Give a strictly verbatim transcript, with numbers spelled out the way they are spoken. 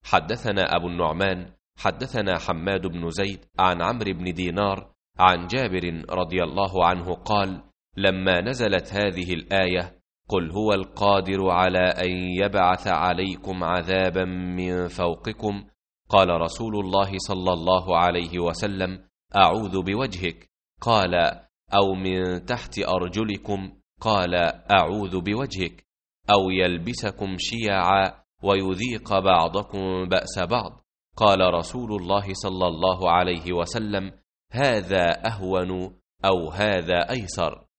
حدثنا أبو النعمان حدثنا حماد بن زيد عن عمرو بن دينار عن جابر رضي الله عنه قال: لما نزلت هذه الآية: قل هو القادر على أن يبعث عليكم عذابا من فوقكم، قال رسول الله صلى الله عليه وسلم: أعوذ بوجهك. قال: أو من تحت أرجلكم؟ قال: أعوذ بوجهك. أو يلبسكم شيعا ويذيق بعضكم بأس بعض، قال رسول الله صلى الله عليه وسلم: هذا أهون أو هذا أيسر.